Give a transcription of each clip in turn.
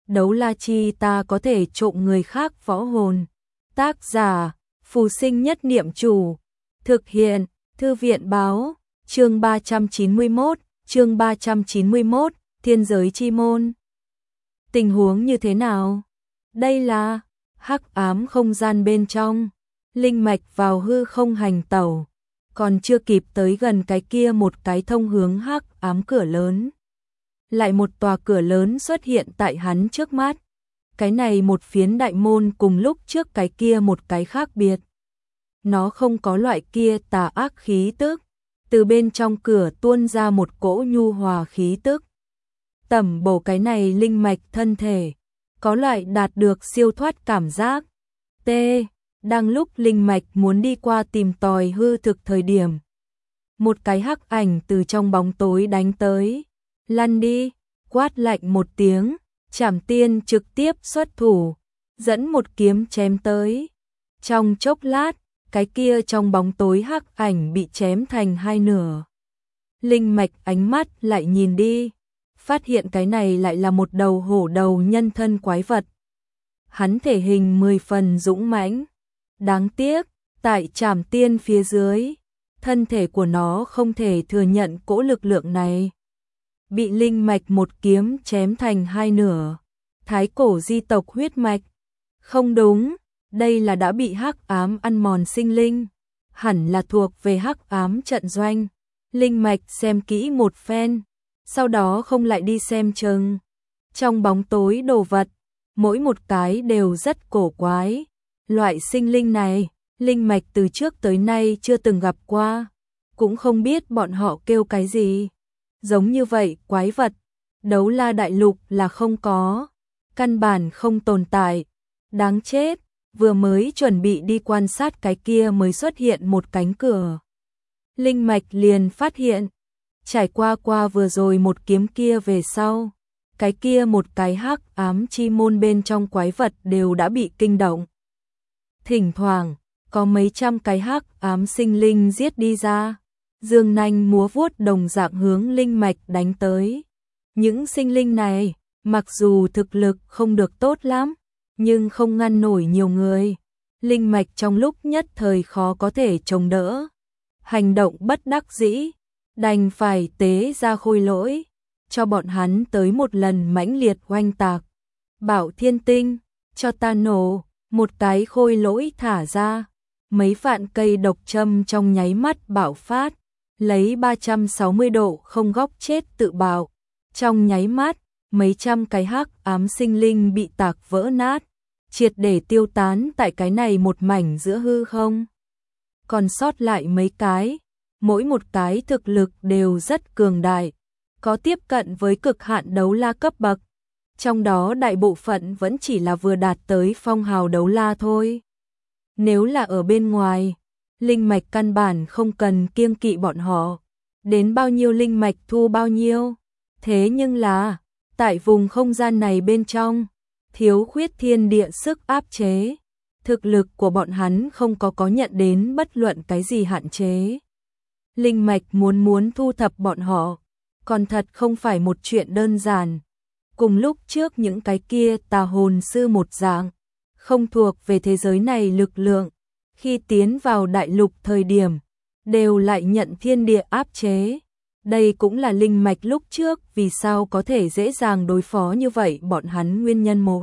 đấu la chi ta có thể trộm người khác võ hồn. Tác giả, Phù Sinh Nhất Niệm Chủ. Thực hiện, Thư viện Báo. Chương 391, Thiên Giới Chi Môn. Tình huống như thế nào? Đây là hắc ám không gian bên trong. Linh mạch vào hư không hành tẩu, còn chưa kịp tới gần cái kia một cái thông hướng hắc ám cửa lớn. Lại một tòa cửa lớn xuất hiện tại hắn trước mắt. Cái này một phiến đại môn cùng lúc trước cái kia một cái khác biệt. Nó không có loại kia tà ác khí tức, từ bên trong cửa tuôn ra một cỗ nhu hòa khí tức. Tẩm bổ cái này linh mạch thân thể, có loại đạt được siêu thoát cảm giác. T. Đang lúc linh mạch muốn đi qua tìm tòi hư thực thời điểm, một cái hắc ảnh từ trong bóng tối đánh tới. Lăn đi, quát lạnh một tiếng, Trảm Tiên trực tiếp xuất thủ, dẫn một kiếm chém tới. Trong chốc lát, cái kia trong bóng tối hắc ảnh bị chém thành hai nửa. Linh mạch ánh mắt lại nhìn đi, phát hiện cái này lại là một đầu hổ đầu nhân thân quái vật. Hắn thể hình 10 phần dũng mãnh, đáng tiếc, tại Trảm Tiên phía dưới, thân thể của nó không thể thừa nhận cỗ lực lượng này. Bị linh mạch một kiếm chém thành hai nửa. Thái cổ di tộc huyết mạch. Không đúng, đây là đã bị hắc ám ăn mòn sinh linh, hẳn là thuộc về hắc ám trận doanh. Linh mạch xem kỹ một phen, sau đó không lại đi xem chừng. Trong bóng tối đồ vật, mỗi một cái đều rất cổ quái. Loại sinh linh này, linh mạch từ trước tới nay chưa từng gặp qua, cũng không biết bọn họ kêu cái gì. Giống như vậy quái vật, đấu la đại lục là không có, căn bản không tồn tại. Đáng chết, vừa mới chuẩn bị đi quan sát cái kia mới xuất hiện một cánh cửa. Linh mạch liền phát hiện, trải qua vừa rồi một kiếm kia về sau, cái kia một cái hắc ám chi môn bên trong quái vật đều đã bị kinh động. Thỉnh thoảng, có mấy trăm cái hắc ám sinh linh giết đi ra, dương nanh múa vuốt đồng dạng hướng linh mạch đánh tới. Những sinh linh này, mặc dù thực lực không được tốt lắm, nhưng không ngăn nổi nhiều người. Linh mạch trong lúc nhất thời khó có thể chống đỡ. Hành động bất đắc dĩ, đành phải tế ra khôi lỗi, cho bọn hắn tới một lần mãnh liệt oanh tạc. Bảo Thiên Tinh, cho ta nổ, một cái khôi lỗi thả ra. Mấy vạn cây độc châm trong nháy mắt bạo phát, lấy 360 độ không góc chết tự bạo. Trong nháy mắt, mấy trăm cái hắc ám sinh linh bị tạc vỡ nát, triệt để tiêu tán tại cái này một mảnh giữa hư không. Còn sót lại mấy cái, mỗi một cái thực lực đều rất cường đại, có tiếp cận với cực hạn đấu la cấp bậc. Trong đó đại bộ phận vẫn chỉ là vừa đạt tới phong hào đấu la thôi. Nếu là ở bên ngoài, linh mạch căn bản không cần kiêng kỵ bọn họ, đến bao nhiêu linh mạch thu bao nhiêu. Thế nhưng là, tại vùng không gian này bên trong, thiếu khuyết thiên địa sức áp chế, thực lực của bọn hắn không có nhận đến bất luận cái gì hạn chế. Linh mạch muốn thu thập bọn họ, còn thật không phải một chuyện đơn giản. Cùng lúc trước những cái kia tà hồn sư một dạng, không thuộc về thế giới này lực lượng, khi tiến vào đại lục thời điểm, đều lại nhận thiên địa áp chế. Đây cũng là linh mạch lúc trước vì sao có thể dễ dàng đối phó như vậy bọn hắn nguyên nhân một.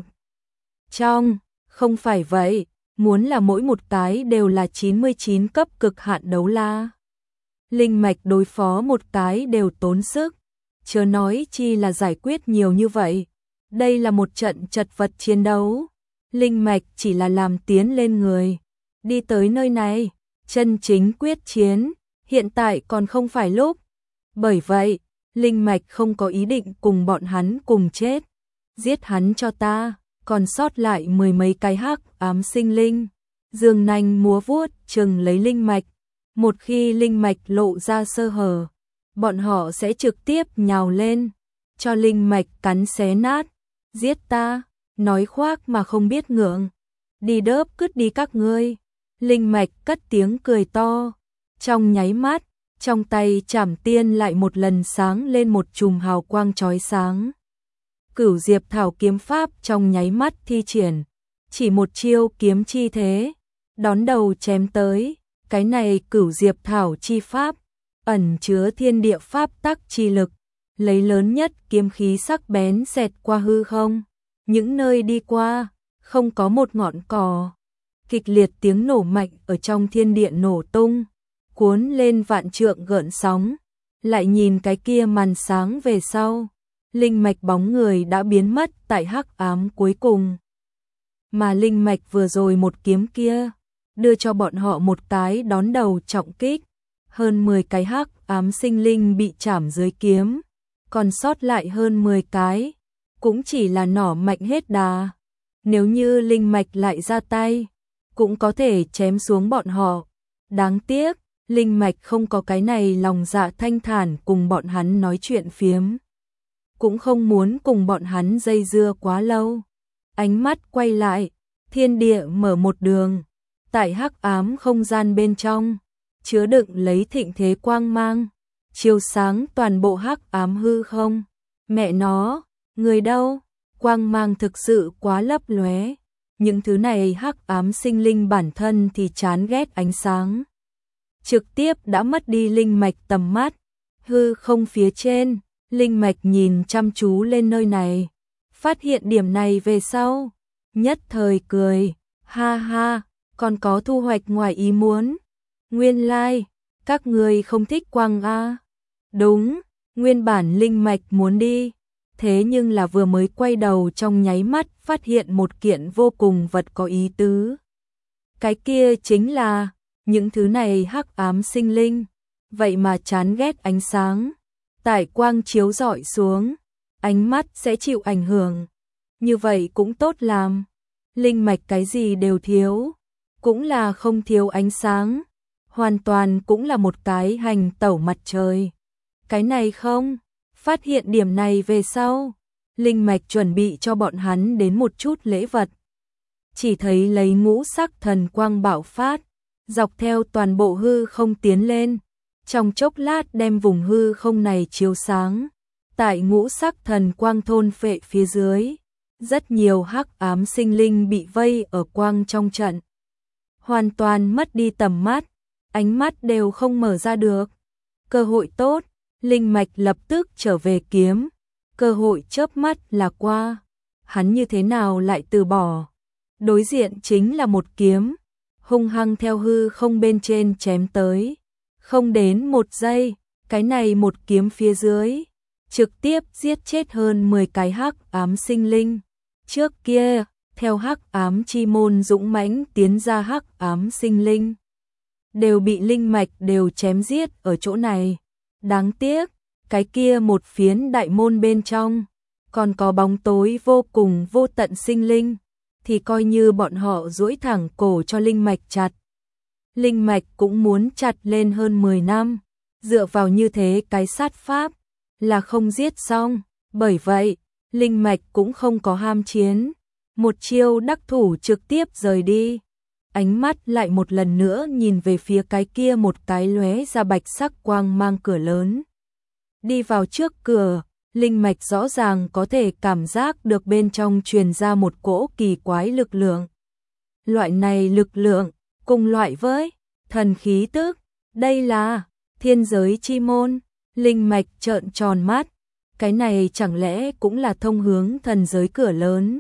Trong, không phải vậy, muốn là mỗi một cái đều là 99 cấp cực hạn đấu la. Linh mạch đối phó một cái đều tốn sức, chớ nói chi là giải quyết nhiều như vậy. Đây là một trận chật vật chiến đấu. Linh mạch chỉ là làm tiến lên người. Đi tới nơi này, chân chính quyết chiến, hiện tại còn không phải lúc. Bởi vậy, linh mạch không có ý định cùng bọn hắn cùng chết. Giết hắn cho ta, còn sót lại mười mấy cái hắc ám sinh linh. Dương nanh múa vuốt chừng lấy linh mạch. Một khi linh mạch lộ ra sơ hở, bọn họ sẽ trực tiếp nhào lên, cho linh mạch cắn xé nát. Giết ta, nói khoác mà không biết ngượng. Đi đớp cứt đi các ngươi. Linh mạch cất tiếng cười to. Trong nháy mắt, trong tay Trảm Tiên lại một lần sáng lên một chùm hào quang chói sáng. Cửu Diệp Thảo kiếm pháp trong nháy mắt thi triển, chỉ một chiêu kiếm chi thế, đón đầu chém tới, cái này Cửu Diệp Thảo chi pháp, ẩn chứa thiên địa pháp tắc chi lực, lấy lớn nhất kiếm khí sắc bén xẹt qua hư không, những nơi đi qua, không có một ngọn cỏ. Kịch liệt tiếng nổ mạnh ở trong thiên địa nổ tung, cuốn lên vạn trượng gợn sóng, lại nhìn cái kia màn sáng về sau, linh mạch bóng người đã biến mất tại hắc ám cuối cùng. Mà linh mạch vừa rồi một kiếm kia, đưa cho bọn họ một cái đón đầu trọng kích, hơn 10 cái hắc ám sinh linh bị chảm dưới kiếm, còn sót lại hơn 10 cái, cũng chỉ là nỏ mạnh hết đà. Nếu như linh mạch lại ra tay, cũng có thể chém xuống bọn họ. Đáng tiếc, linh mạch không có cái này lòng dạ thanh thản cùng bọn hắn nói chuyện phiếm. Cũng không muốn cùng bọn hắn dây dưa quá lâu. Ánh mắt quay lại, thiên địa mở một đường. Tại hắc ám không gian bên trong, chứa đựng lấy thịnh thế quang mang, chiếu sáng toàn bộ hắc ám hư không. Mẹ nó, người đâu? Quang mang thực sự quá lấp lóe. Những thứ này hắc ám sinh linh bản thân thì chán ghét ánh sáng. Trực tiếp đã mất đi linh mạch tầm mắt. Hư không phía trên, linh mạch nhìn chăm chú lên nơi này. Phát hiện điểm này về sau, nhất thời cười, ha ha, còn có thu hoạch ngoài ý muốn. Nguyên lai, các người không thích quang a. Đúng, nguyên bản linh mạch muốn đi. Thế nhưng là vừa mới quay đầu trong nháy mắt phát hiện một kiện vô cùng vật có ý tứ. Cái kia chính là, những thứ này hắc ám sinh linh, vậy mà chán ghét ánh sáng. Tại quang chiếu rọi xuống, ánh mắt sẽ chịu ảnh hưởng. Như vậy cũng tốt làm. Linh mạch cái gì đều thiếu, cũng là không thiếu ánh sáng. Hoàn toàn cũng là một cái hành tẩu mặt trời. Cái này không? Phát hiện điểm này về sau, linh mạch chuẩn bị cho bọn hắn đến một chút lễ vật. Chỉ thấy lấy ngũ sắc thần quang bạo phát, dọc theo toàn bộ hư không tiến lên, trong chốc lát đem vùng hư không này chiếu sáng. Tại ngũ sắc thần quang thôn phệ phía dưới, rất nhiều hắc ám sinh linh bị vây ở quang trong trận. Hoàn toàn mất đi tầm mắt, ánh mắt đều không mở ra được. Cơ hội tốt. Linh mạch lập tức trở về kiếm, cơ hội chớp mắt là qua, hắn như thế nào lại từ bỏ. Đối diện chính là một kiếm, hung hăng theo hư không bên trên chém tới. Không đến một giây, cái này một kiếm phía dưới, trực tiếp giết chết hơn 10 cái hắc ám sinh linh. Trước kia, theo hắc ám chi môn dũng mãnh tiến ra hắc ám sinh linh, đều bị linh mạch đều chém giết ở chỗ này. Đáng tiếc, cái kia một phiến đại môn bên trong, còn có bóng tối vô cùng vô tận sinh linh, thì coi như bọn họ duỗi thẳng cổ cho linh mạch chặt. Linh mạch cũng muốn chặt lên hơn 10 năm, dựa vào như thế cái sát pháp, là không giết xong, bởi vậy, linh mạch cũng không có ham chiến, một chiêu đắc thủ trực tiếp rời đi. Ánh mắt lại một lần nữa nhìn về phía cái kia một cái lóe ra bạch sắc quang mang cửa lớn. Đi vào trước cửa, linh mạch rõ ràng có thể cảm giác được bên trong truyền ra một cỗ kỳ quái lực lượng. Loại này lực lượng, cùng loại với thần khí tức, đây là thiên giới chi môn. Linh mạch trợn tròn mắt, cái này chẳng lẽ cũng là thông hướng thần giới cửa lớn.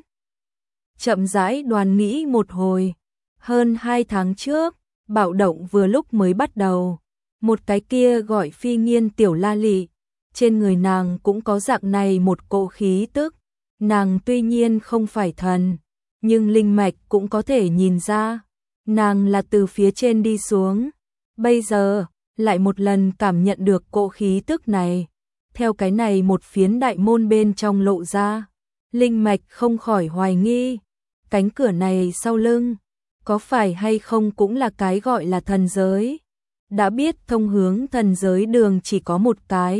Chậm rãi đoán nghĩ một hồi. Hơn 2 tháng trước, bạo động vừa lúc mới bắt đầu. Một cái kia gọi Phi Nghiên tiểu la lị, trên người nàng cũng có dạng này một cỗ khí tức. Nàng tuy nhiên không phải thần, nhưng linh mạch cũng có thể nhìn ra. Nàng là từ phía trên đi xuống. Bây giờ, lại một lần cảm nhận được cỗ khí tức này. Theo cái này một phiến đại môn bên trong lộ ra, linh mạch không khỏi hoài nghi. Cánh cửa này sau lưng, có phải hay không cũng là cái gọi là thần giới. Đã biết thông hướng thần giới đường chỉ có một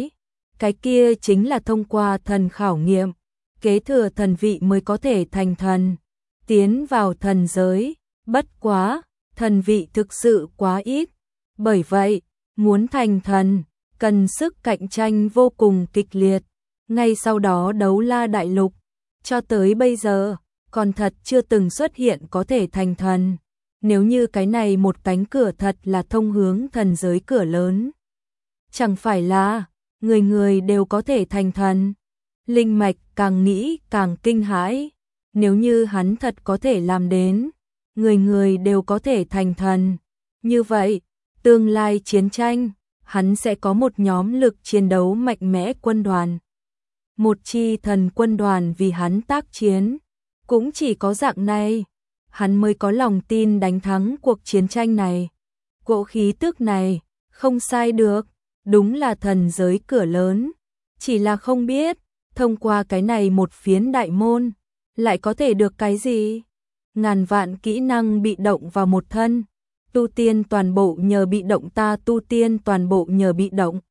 cái kia chính là thông qua thần khảo nghiệm, kế thừa thần vị mới có thể thành thần, tiến vào thần giới. Bất quá, thần vị thực sự quá ít, bởi vậy, muốn thành thần, cần sức cạnh tranh vô cùng kịch liệt. Ngay sau đó Đấu La Đại Lục, Cho tới bây giờ, còn thật chưa từng xuất hiện có thể thành thần. Nếu như cái này một cánh cửa thật là thông hướng thần giới cửa lớn. Chẳng phải là, người người đều có thể thành thần. Linh mạch càng nghĩ càng kinh hãi. Nếu như hắn thật có thể làm đến, người người đều có thể thành thần. Như vậy, tương lai chiến tranh, hắn sẽ có một nhóm lực chiến đấu mạnh mẽ quân đoàn. Một chi thần quân đoàn vì hắn tác chiến. Cũng chỉ có dạng này, hắn mới có lòng tin đánh thắng cuộc chiến tranh này. Cỗ khí tức này, không sai được, đúng là thần giới cửa lớn. Chỉ là không biết, thông qua cái này một phiến đại môn, lại có thể được cái gì? Ngàn vạn kỹ năng bị động vào một thân. Tu tiên toàn bộ nhờ bị động, ta tu tiên toàn bộ nhờ bị động.